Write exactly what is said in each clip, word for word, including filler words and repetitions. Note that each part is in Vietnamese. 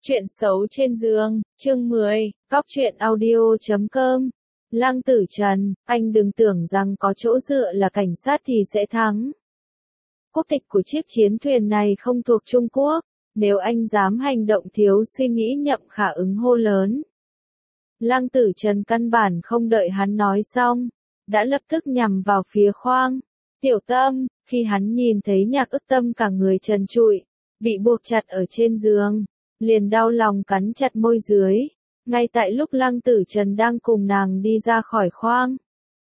Chuyện xấu trên giường, chương mười, Góc truyện audio chấm com. Lăng Tử Trần, anh đừng tưởng rằng có chỗ dựa là cảnh sát thì sẽ thắng. Quốc tịch của chiếc chiến thuyền này không thuộc Trung Quốc, nếu anh dám hành động thiếu suy nghĩ Nhậm Khả Ứng hô lớn. Lăng Tử Trần căn bản không đợi hắn nói xong, đã lập tức nhằm vào phía khoang. Tiểu Tâm, khi hắn nhìn thấy Nhạc Ức Tâm cả người trần trụi, bị buộc chặt ở trên giường, liền đau lòng cắn chặt môi dưới, ngay tại lúc Lăng Tử Trần đang cùng nàng đi ra khỏi khoang.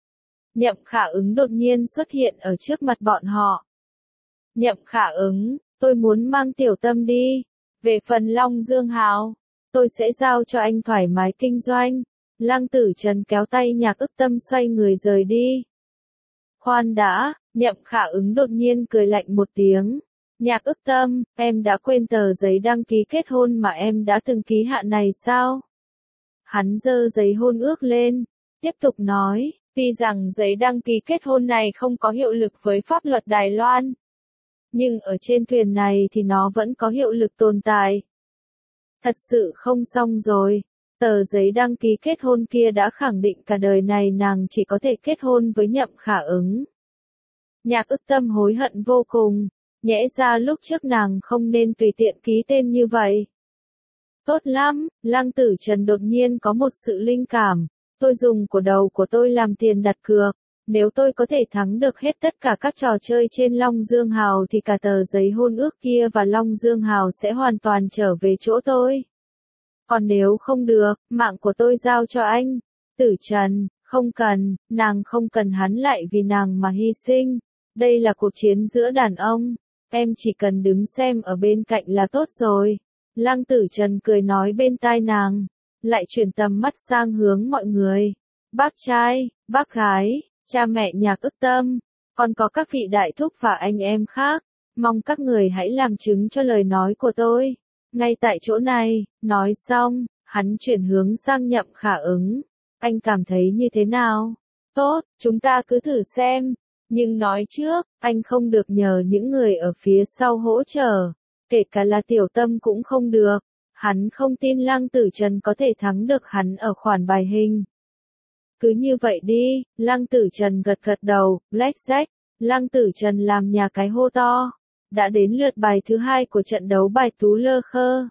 Nhậm Khả Ứng đột nhiên xuất hiện ở trước mặt bọn họ. Nhậm Khả Ứng, tôi muốn mang Tiểu Tâm đi, về phần Long Dương Hào, tôi sẽ giao cho anh thoải mái kinh doanh. Lăng Tử Trần kéo tay Nhạc Ức Tâm xoay người rời đi. Khoan đã, Nhậm Khả Ứng đột nhiên cười lạnh một tiếng. Nhạc Ức Tâm, em đã quên tờ giấy đăng ký kết hôn mà em đã từng ký hạ này sao? Hắn giơ giấy hôn ước lên, tiếp tục nói, tuy rằng giấy đăng ký kết hôn này không có hiệu lực với pháp luật Đài Loan, nhưng ở trên thuyền này thì nó vẫn có hiệu lực tồn tại. Thật sự không xong rồi, tờ giấy đăng ký kết hôn kia đã khẳng định cả đời này nàng chỉ có thể kết hôn với Nhậm Khả Ứng. Nhạc Ức Tâm hối hận vô cùng. Nhẽ ra lúc trước nàng không nên tùy tiện ký tên như vậy. Tốt lắm, Lăng Tử Trần đột nhiên có một sự linh cảm. Tôi dùng của đầu của tôi làm tiền đặt cược. Nếu tôi có thể thắng được hết tất cả các trò chơi trên Long Dương Hào thì cả tờ giấy hôn ước kia và Long Dương Hào sẽ hoàn toàn trở về chỗ tôi. Còn nếu không được, mạng của tôi giao cho anh. Tử Trần, không cần, nàng không cần hắn lại vì nàng mà hy sinh. Đây là cuộc chiến giữa đàn ông. Em chỉ cần đứng xem ở bên cạnh là tốt rồi. Lăng Tử Trần cười nói bên tai nàng, lại chuyển tầm mắt sang hướng mọi người. Bác trai, bác gái, cha mẹ Nhạc Ức Tâm, còn có các vị đại thúc và anh em khác, mong các người hãy làm chứng cho lời nói của tôi. Ngay tại chỗ này, nói xong, hắn chuyển hướng sang Nhậm Khả Ứng. Anh cảm thấy như thế nào? Tốt, chúng ta cứ thử xem. Nhưng nói trước, anh không được nhờ những người ở phía sau hỗ trợ, kể cả là Tiểu Tâm cũng không được. Hắn không tin Lăng Tử Trần có thể thắng được hắn ở khoản bài hình. Cứ như vậy đi, Lăng Tử Trần gật gật đầu, blackjack, Lăng Tử Trần làm nhà cái hô to. Đã đến lượt bài thứ hai của trận đấu bài tú lơ khơ.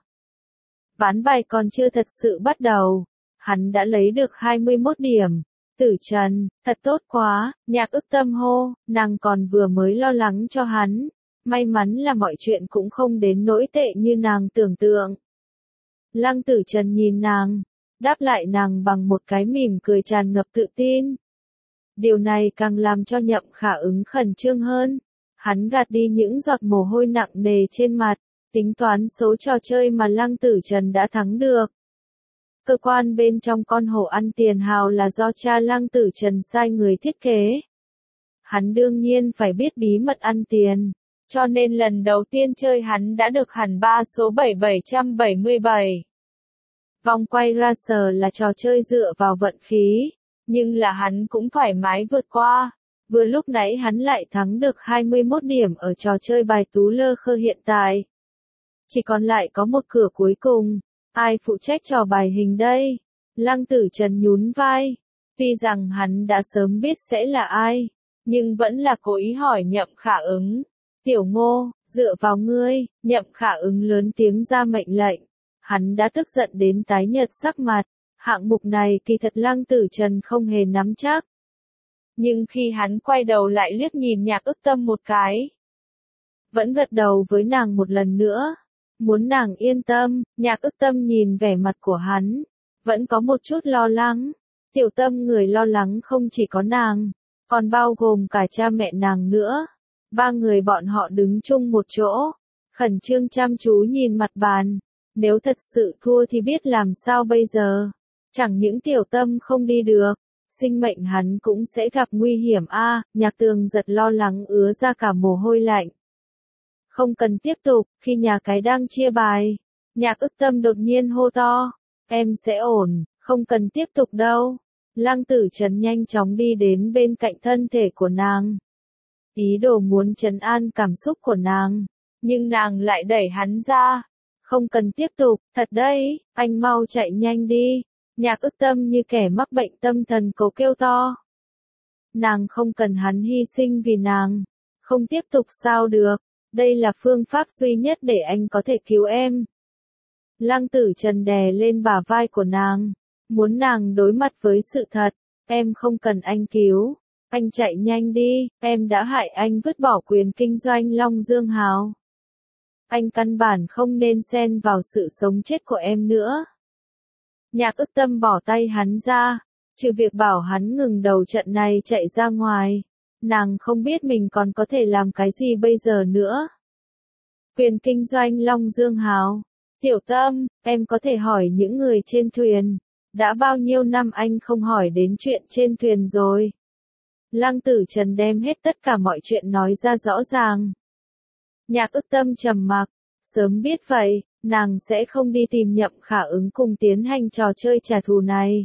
Ván bài còn chưa thật sự bắt đầu, hắn đã lấy được hai mươi mốt điểm. Tử Trần, thật tốt quá, Nhạc Ức Tâm hô, nàng còn vừa mới lo lắng cho hắn. May mắn là mọi chuyện cũng không đến nỗi tệ như nàng tưởng tượng. Lăng Tử Trần nhìn nàng, đáp lại nàng bằng một cái mỉm cười tràn ngập tự tin. Điều này càng làm cho Nhậm Khả Ứng khẩn trương hơn. Hắn gạt đi những giọt mồ hôi nặng nề trên mặt, tính toán số trò chơi mà Lăng Tử Trần đã thắng được. Cơ quan bên trong con hổ ăn tiền hào là do cha Lăng Tử Trần sai người thiết kế. Hắn đương nhiên phải biết bí mật ăn tiền, cho nên lần đầu tiên chơi hắn đã được hẳn ba số bảy bảy trăm bảy mươi bảy. Vòng quay racer là trò chơi dựa vào vận khí, nhưng là hắn cũng thoải mái vượt qua. Vừa lúc nãy hắn lại thắng được hai mươi mốt điểm ở trò chơi bài tú lơ khơ hiện tại. Chỉ còn lại có một cửa cuối cùng. Ai phụ trách trò bài hình đây? Lăng Tử Trần nhún vai. Tuy rằng hắn đã sớm biết sẽ là ai, nhưng vẫn là cố ý hỏi Nhậm Khả Ứng. Tiểu Ngô, dựa vào ngươi. Nhậm Khả Ứng lớn tiếng ra mệnh lệnh. Hắn đã tức giận đến tái nhợt sắc mặt. Hạng mục này kỳ thật Lăng Tử Trần không hề nắm chắc. Nhưng khi hắn quay đầu lại liếc nhìn Nhạc Ức Tâm một cái, vẫn gật đầu với nàng một lần nữa. Muốn nàng yên tâm, Nhạc Ức Tâm nhìn vẻ mặt của hắn, vẫn có một chút lo lắng. Tiểu Tâm người lo lắng không chỉ có nàng, còn bao gồm cả cha mẹ nàng nữa. Ba người bọn họ đứng chung một chỗ, khẩn trương chăm chú nhìn mặt bàn. Nếu thật sự thua thì biết làm sao bây giờ. Chẳng những Tiểu Tâm không đi được, sinh mệnh hắn cũng sẽ gặp nguy hiểm a. À, Nhạc Tường giật lo lắng ứa ra cả mồ hôi lạnh. Không cần tiếp tục, khi nhà cái đang chia bài, Nhạc Ức Tâm đột nhiên hô to, em sẽ ổn, không cần tiếp tục đâu. Lăng Tử Trần nhanh chóng đi đến bên cạnh thân thể của nàng. Ý đồ muốn trấn an cảm xúc của nàng, nhưng nàng lại đẩy hắn ra. Không cần tiếp tục, thật đấy, anh mau chạy nhanh đi. Nhạc ức tâm như kẻ mắc bệnh tâm thần cố kêu to. Nàng không cần hắn hy sinh vì nàng. Không tiếp tục sao được, đây là phương pháp duy nhất để anh có thể cứu em. Lăng Tử Trần đè lên bả vai của nàng, muốn nàng đối mặt với sự thật, em không cần anh cứu, anh chạy nhanh đi, em đã hại anh vứt bỏ quyền kinh doanh Long Dương Hào. Anh căn bản không nên xen vào sự sống chết của em nữa. Nhạc ức tâm bỏ tay hắn ra, trừ việc bảo hắn ngừng đầu trận này chạy ra ngoài. Nàng không biết mình còn có thể làm cái gì bây giờ nữa. Quyền kinh doanh Long Dương Hào. Tiểu Tâm, em có thể hỏi những người trên thuyền. Đã bao nhiêu năm anh không hỏi đến chuyện trên thuyền rồi. Lăng Tử Trần đem hết tất cả mọi chuyện nói ra rõ ràng. Nhạc ức tâm trầm mặc. Sớm biết vậy, nàng sẽ không đi tìm Nhậm Khả Ứng cùng tiến hành trò chơi trả thù này.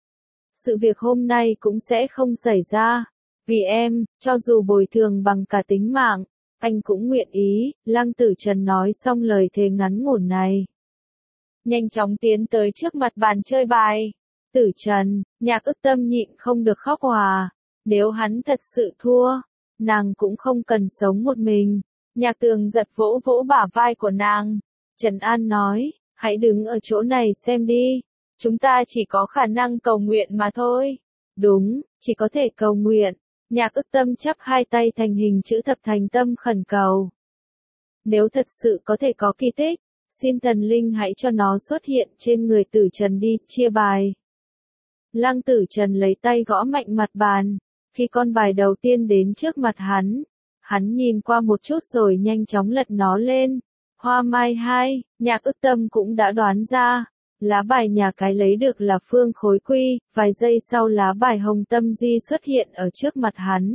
Sự việc hôm nay cũng sẽ không xảy ra. Vì em, cho dù bồi thường bằng cả tính mạng, anh cũng nguyện ý, Lăng Tử Trần nói xong lời thề ngắn ngủn này. Nhanh chóng tiến tới trước mặt bàn chơi bài. Tử Trần, nhạc ức tâm nhịn không được khóc hòa. Nếu hắn thật sự thua, nàng cũng không cần sống một mình. Nhạc Tường giật vỗ vỗ bả vai của nàng. Trần An nói, hãy đứng ở chỗ này xem đi. Chúng ta chỉ có khả năng cầu nguyện mà thôi. Đúng, chỉ có thể cầu nguyện. Nhạc ức tâm chắp hai tay thành hình chữ thập thành tâm khẩn cầu. Nếu thật sự có thể có kỳ tích, xin thần linh hãy cho nó xuất hiện trên người Tử Trần đi, chia bài. Lăng Tử Trần lấy tay gõ mạnh mặt bàn. Khi con bài đầu tiên đến trước mặt hắn, hắn nhìn qua một chút rồi nhanh chóng lật nó lên. Hoa mai hai, nhạc ức tâm cũng đã đoán ra. Lá bài nhà cái lấy được là phương khối quy, vài giây sau lá bài hồng tâm di xuất hiện ở trước mặt hắn.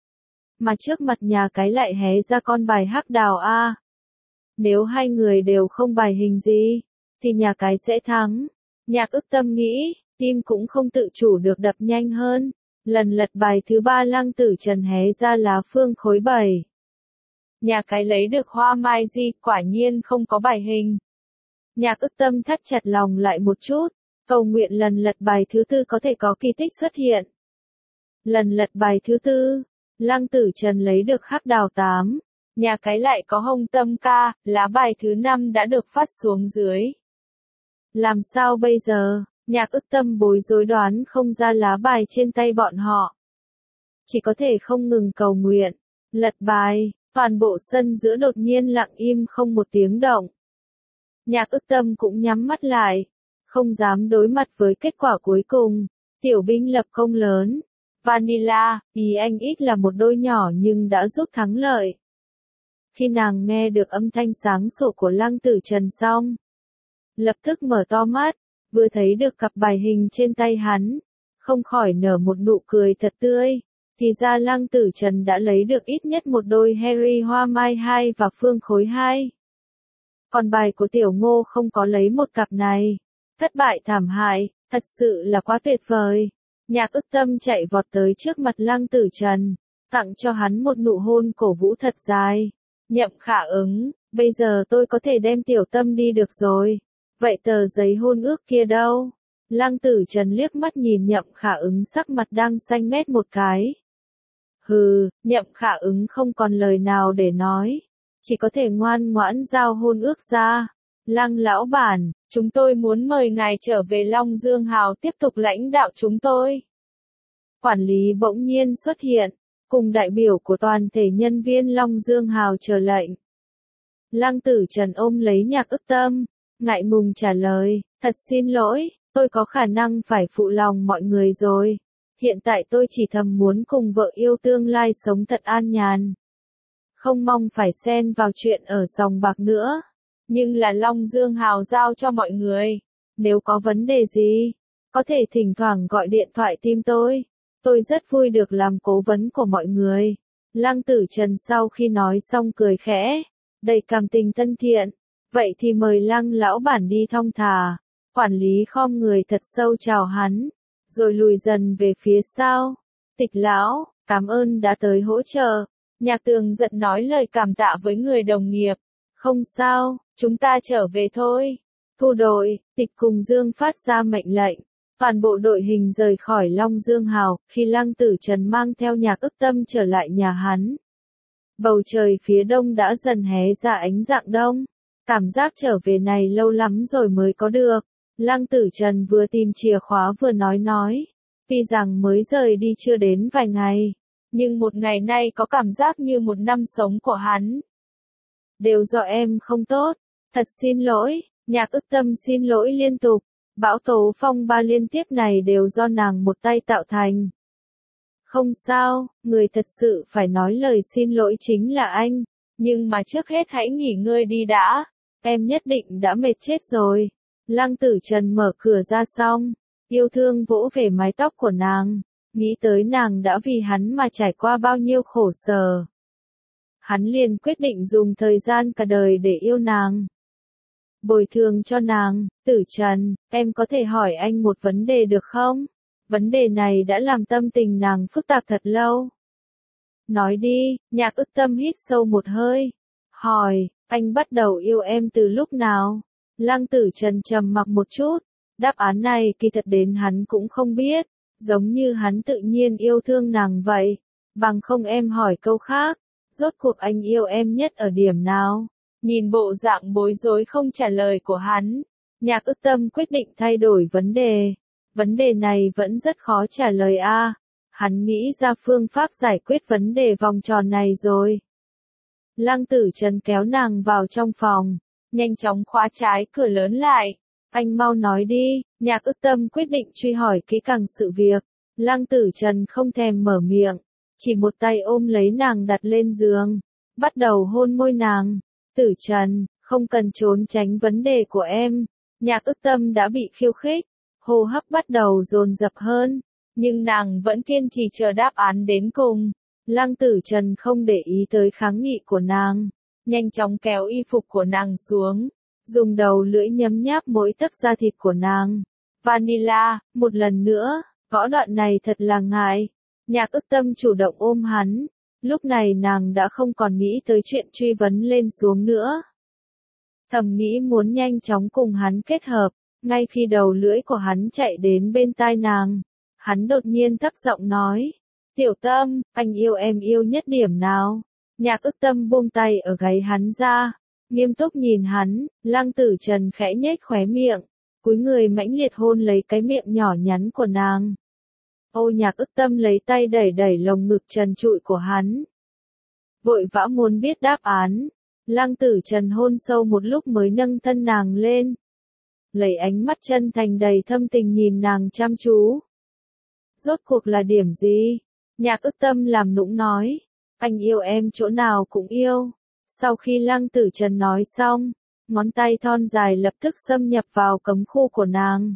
Mà trước mặt nhà cái lại hé ra con bài hắc đào A. Nếu hai người đều không bài hình gì, thì nhà cái sẽ thắng. Nhạc ức tâm nghĩ, tim cũng không tự chủ được đập nhanh hơn. Lần lật bài thứ ba Lăng Tử Trần hé ra lá phương khối bảy. Nhà cái lấy được hoa mai di, quả nhiên không có bài hình. Nhạc ức tâm thắt chặt lòng lại một chút, cầu nguyện lần lật bài thứ tư có thể có kỳ tích xuất hiện. Lần lật bài thứ tư, Lăng Tử Trần lấy được hắc đào tám, nhà cái lại có hồng tâm ca, lá bài thứ năm đã được phát xuống dưới. Làm sao bây giờ, nhạc ức tâm bối rối đoán không ra lá bài trên tay bọn họ. Chỉ có thể không ngừng cầu nguyện, lật bài, toàn bộ sân giữa đột nhiên lặng im không một tiếng động. Nhạc ức tâm cũng nhắm mắt lại, không dám đối mặt với kết quả cuối cùng. Tiểu binh lập công lớn. Vanilla, ý anh ít là một đôi nhỏ nhưng đã giúp thắng lợi. Khi nàng nghe được âm thanh sáng sủa của Lăng Tử Trần xong, lập tức mở to mắt, vừa thấy được cặp bài hình trên tay hắn, không khỏi nở một nụ cười thật tươi. Thì ra Lăng Tử Trần đã lấy được ít nhất một đôi Harry hoa mai hai và phương khối hai. Còn bài của Tiểu Ngô không có lấy một cặp này. Thất bại thảm hại, thật sự là quá tuyệt vời. Nhạc ức tâm chạy vọt tới trước mặt Lăng Tử Trần, tặng cho hắn một nụ hôn cổ vũ thật dài. Nhậm Khả Ứng, bây giờ tôi có thể đem Tiểu Tâm đi được rồi. Vậy tờ giấy hôn ước kia đâu? Lăng Tử Trần liếc mắt nhìn Nhậm Khả Ứng sắc mặt đang xanh mét một cái. Hừ, Nhậm Khả Ứng không còn lời nào để nói. Chỉ có thể ngoan ngoãn giao hôn ước ra. Lăng lão bản, chúng tôi muốn mời ngài trở về Long Dương Hào tiếp tục lãnh đạo chúng tôi. Quản lý bỗng nhiên xuất hiện, cùng đại biểu của toàn thể nhân viên Long Dương Hào chờ lệnh. Lăng Tử Trần ôm lấy nhạc ức tâm, ngại ngùng trả lời, thật xin lỗi, tôi có khả năng phải phụ lòng mọi người rồi. Hiện tại tôi chỉ thầm muốn cùng vợ yêu tương lai sống thật an nhàn. Không mong phải xen vào chuyện ở sòng bạc nữa. Nhưng là Long Dương Hào giao cho mọi người. Nếu có vấn đề gì, có thể thỉnh thoảng gọi điện thoại tìm tôi. Tôi rất vui được làm cố vấn của mọi người. Lăng Tử Trần sau khi nói xong cười khẽ, đầy cảm tình thân thiện. Vậy thì mời Lăng lão bản đi thong thả. Quản lý khom người thật sâu chào hắn, rồi lùi dần về phía sau. Tịch lão, cảm ơn đã tới hỗ trợ. Nhạc Tường giận nói lời cảm tạ với người đồng nghiệp. Không sao, chúng ta trở về thôi. Thu đội, Tịch cùng Dương phát ra mệnh lệnh. Toàn bộ đội hình rời khỏi Long Dương Hào, khi Lăng Tử Trần mang theo Nhạc Ức Tâm trở lại nhà hắn. Bầu trời phía đông đã dần hé ra ánh rạng đông. Cảm giác trở về này lâu lắm rồi mới có được. Lăng Tử Trần vừa tìm chìa khóa vừa nói nói. Tuy rằng mới rời đi chưa đến vài ngày, nhưng một ngày nay có cảm giác như một năm sống của hắn. Đều do em không tốt. Thật xin lỗi, Nhạc Ức Tâm xin lỗi liên tục. Bão tố phong ba liên tiếp này đều do nàng một tay tạo thành. Không sao, người thật sự phải nói lời xin lỗi chính là anh. Nhưng mà trước hết hãy nghỉ ngơi đi đã. Em nhất định đã mệt chết rồi. Lăng Tử Trần mở cửa ra xong. Yêu thương vỗ về mái tóc của nàng. Nghĩ tới nàng đã vì hắn mà trải qua bao nhiêu khổ sở. Hắn liền quyết định dùng thời gian cả đời để yêu nàng. Bồi thường cho nàng. Tử Trần, em có thể hỏi anh một vấn đề được không? Vấn đề này đã làm tâm tình nàng phức tạp thật lâu. Nói đi. Nhạc Ức Tâm hít sâu một hơi. Hỏi, anh bắt đầu yêu em từ lúc nào? Lăng Tử Trần trầm mặc một chút. Đáp án này kỳ thật đến hắn cũng không biết. Giống như hắn tự nhiên yêu thương nàng vậy. Bằng không em hỏi câu khác. Rốt cuộc anh yêu em nhất ở điểm nào? Nhìn bộ dạng bối rối không trả lời của hắn. Nhạc Ức Tâm quyết định thay đổi vấn đề. Vấn đề này vẫn rất khó trả lời a. À, hắn nghĩ ra phương pháp giải quyết vấn đề vòng tròn này rồi. Lăng Tử Trần kéo nàng vào trong phòng. Nhanh chóng khóa trái cửa lớn lại. Anh mau nói đi. Nhạc Ức Tâm quyết định truy hỏi kỹ càng sự việc. Lăng Tử Trần không thèm mở miệng. Chỉ một tay ôm lấy nàng đặt lên giường. Bắt đầu hôn môi nàng. Tử Trần, không cần trốn tránh vấn đề của em. Nhạc Ức Tâm đã bị khiêu khích. Hô hấp bắt đầu dồn dập hơn. Nhưng nàng vẫn kiên trì chờ đáp án đến cùng. Lăng Tử Trần không để ý tới kháng nghị của nàng. Nhanh chóng kéo y phục của nàng xuống. Dùng đầu lưỡi nhấm nháp mỗi tấc da thịt của nàng. Vanilla, một lần nữa, gõ đoạn này thật là ngại. Nhạc Ức Tâm chủ động ôm hắn. Lúc này nàng đã không còn nghĩ tới chuyện truy vấn lên xuống nữa. Thầm nghĩ muốn nhanh chóng cùng hắn kết hợp. Ngay khi đầu lưỡi của hắn chạy đến bên tai nàng, hắn đột nhiên thấp giọng nói. Tiểu Tâm, anh yêu em yêu nhất điểm nào? Nhạc Ức Tâm buông tay ở gáy hắn ra. Nghiêm túc nhìn hắn. Lăng Tử Trần khẽ nhếch khóe miệng. Cúi người mãnh liệt hôn lấy cái miệng nhỏ nhắn của nàng. Ô Nhạc Ức Tâm lấy tay đẩy đẩy lồng ngực trần trụi của hắn. Vội vã muốn biết đáp án. Lăng Tử Trần hôn sâu một lúc mới nâng thân nàng lên. Lấy ánh mắt chân thành đầy thâm tình nhìn nàng chăm chú. Rốt cuộc là điểm gì? Nhạc Ức Tâm làm nũng nói. Anh yêu em chỗ nào cũng yêu. Sau khi Lăng Tử Trần nói xong, ngón tay thon dài lập tức xâm nhập vào cấm khu của nàng.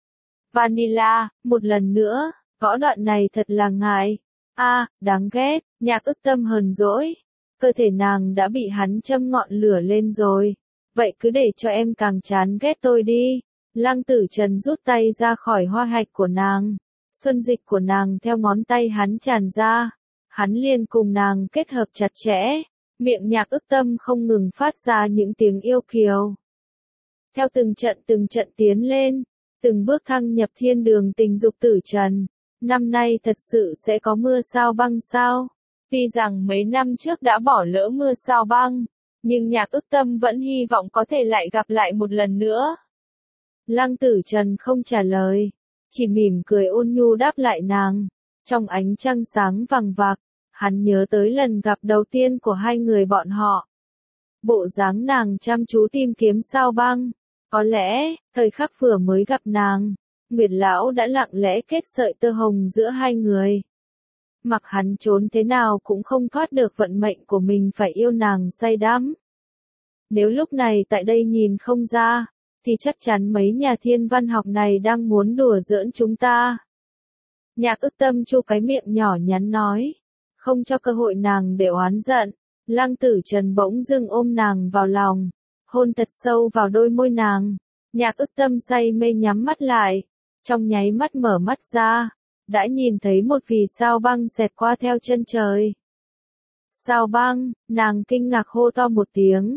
Vanilla, một lần nữa, gõ đoạn này thật là ngại. A, à, đáng ghét. Nhạc Ức Tâm hờn dỗi. Cơ thể nàng đã bị hắn châm ngọn lửa lên rồi. Vậy cứ để cho em càng chán ghét tôi đi. Lăng Tử Trần rút tay ra khỏi hoa hạch của nàng. Xuân dịch của nàng theo ngón tay hắn tràn ra. Hắn liền cùng nàng kết hợp chặt chẽ. Miệng Nhạc Ức Tâm không ngừng phát ra những tiếng yêu kiều. Theo từng trận từng trận tiến lên. Từng bước thăng nhập thiên đường tình dục Tử Trần. Năm nay thật sự sẽ có mưa sao băng sao? Tuy rằng mấy năm trước đã bỏ lỡ mưa sao băng, nhưng Nhạc Ức Tâm vẫn hy vọng có thể lại gặp lại một lần nữa. Lăng Tử Trần không trả lời, chỉ mỉm cười ôn nhu đáp lại nàng. Trong ánh trăng sáng vằng vặc, hắn nhớ tới lần gặp đầu tiên của hai người bọn họ. Bộ dáng nàng chăm chú tìm kiếm sao băng. Có lẽ, thời khắc vừa mới gặp nàng, Nguyệt Lão đã lặng lẽ kết sợi tơ hồng giữa hai người. Mặc hắn trốn thế nào cũng không thoát được vận mệnh của mình phải yêu nàng say đắm. Nếu lúc này tại đây nhìn không ra, thì chắc chắn mấy nhà thiên văn học này đang muốn đùa giỡn chúng ta. Nhạc Ức Tâm chu cái miệng nhỏ nhắn nói, không cho cơ hội nàng để oán giận. Lăng Tử Trần bỗng dưng ôm nàng vào lòng, hôn thật sâu vào đôi môi nàng. Nhạc Ức Tâm say mê nhắm mắt lại, trong nháy mắt mở mắt ra, đã nhìn thấy một vì sao băng xẹt qua theo chân trời. Sao băng, nàng kinh ngạc hô to một tiếng.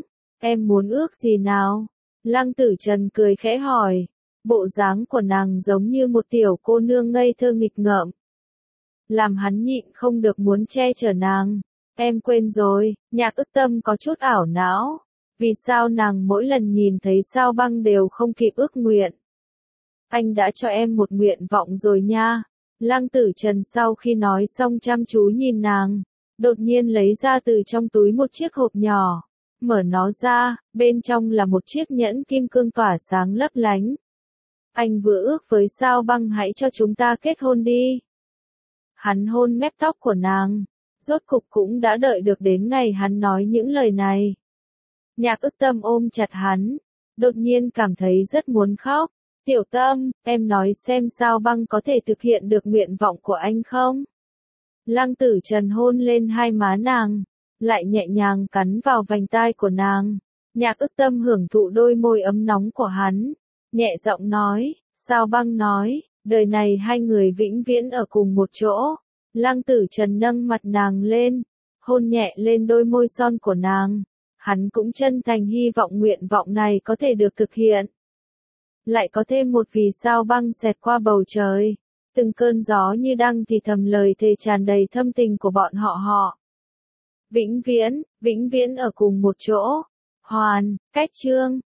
Em muốn ước gì nào? Lăng Tử Trần cười khẽ hỏi. Bộ dáng của nàng giống như một tiểu cô nương ngây thơ nghịch ngợm. Làm hắn nhịn không được muốn che chở nàng. Em quên rồi, Nhạc Ức Tâm có chút ảo não. Vì sao nàng mỗi lần nhìn thấy Sao Băng đều không kịp ước nguyện? Anh đã cho em một nguyện vọng rồi nha. Lăng Tử Trần sau khi nói xong chăm chú nhìn nàng, đột nhiên lấy ra từ trong túi một chiếc hộp nhỏ. Mở nó ra, bên trong là một chiếc nhẫn kim cương tỏa sáng lấp lánh. Anh vừa ước với Sao Băng hãy cho chúng ta kết hôn đi. Hắn hôn mép tóc của nàng. Rốt cục cũng đã đợi được đến ngày hắn nói những lời này. Nhạc Ức Tâm ôm chặt hắn, đột nhiên cảm thấy rất muốn khóc. Tiểu Tâm, em nói xem Sao Băng có thể thực hiện được nguyện vọng của anh không? Lăng Tử Trần hôn lên hai má nàng, lại nhẹ nhàng cắn vào vành tai của nàng. Nhạc Ức Tâm hưởng thụ đôi môi ấm nóng của hắn, nhẹ giọng nói, Sao Băng nói, đời này hai người vĩnh viễn ở cùng một chỗ. Lăng Tử Trần nâng mặt nàng lên, hôn nhẹ lên đôi môi son của nàng. Hắn cũng chân thành hy vọng nguyện vọng này có thể được thực hiện. Lại có thêm một vì sao băng xẹt qua bầu trời. Từng cơn gió như đang thì thầm lời thề tràn đầy thâm tình của bọn họ họ. Vĩnh viễn, vĩnh viễn ở cùng một chỗ. Hoàn, cách chương.